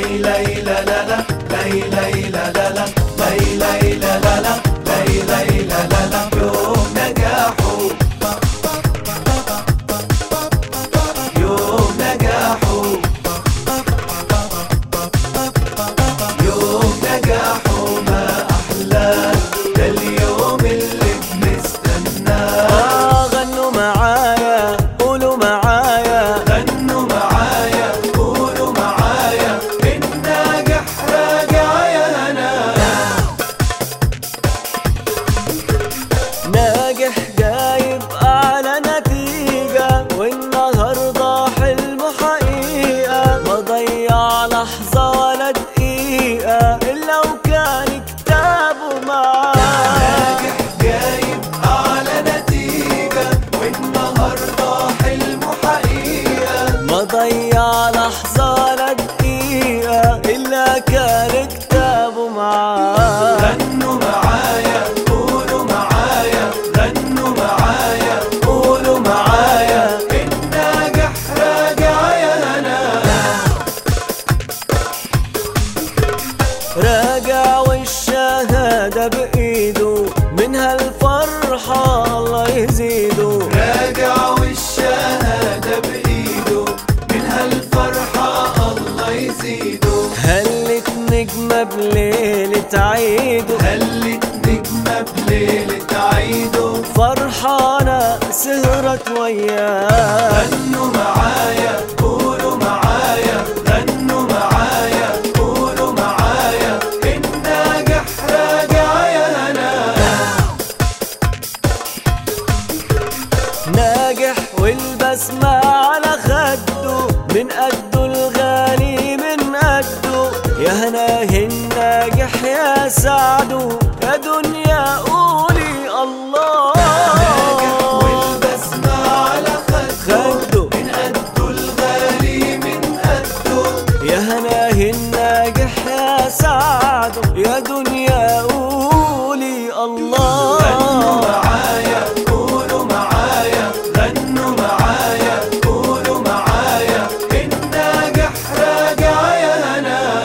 ناجح جايب أعلى نتيجة، والنهاردة حلمه حقيقة، ما ضيع لحظة ولا دقيقة إلا وكان كتابه معاه. ناجح جايب أعلى نتيجة، والنهاردة حلمه حقيقة، ما ضيع لحظة ولا دقيقة إلا كان كتابه معاه. غنوا معايا قولوا معايا، غنوا معايا قولوا معايا، الناجح راجع يا هنا. راجع والشهادة بإيده، منها الفرحة الله يزيده. راجع والشهادة بإيده، منها الفرحة الله يزيده. هلت نجمة بليلة عيده، هلت نجمة بليلة عيده، فرحانة سهرت وياه. غنوا معايا قولوا معايا، غنوا معايا قولوا معايا، الناجح راجع يا هنا. ناجح والبسمة على خده، من قده الغالي من قده، يا هناه الناجح يا سعده، يا دنيا قولي الله. ناجح والبسمة على خده، من قده الغالي من قده، يا هناه الناجح يا سعده، يا دنيا قولي الله. غنوا معايا قولوا معايا، غنوا معايا قولوا معايا، الناجح راجع يا هنا.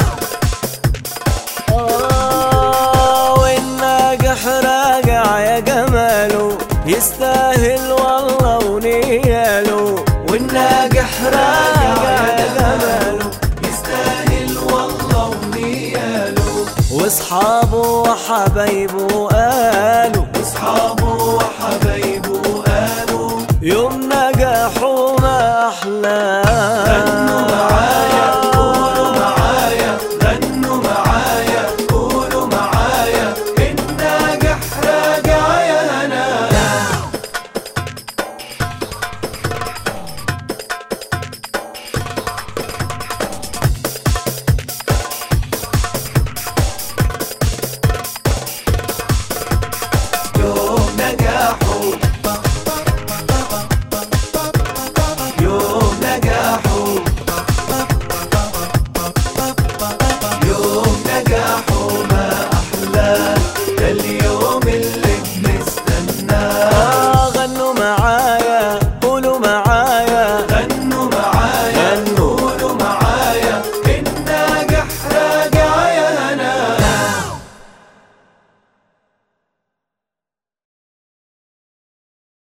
والناجح راجع يا جماله، يستاهل والله ونياله. والناجح راجع يا جماله، يستاهل والله ونياله. واصحابه وحبايبه قالوا، واصحابه وحبايبه قالوا، يوم نجاحه ما أحلاه.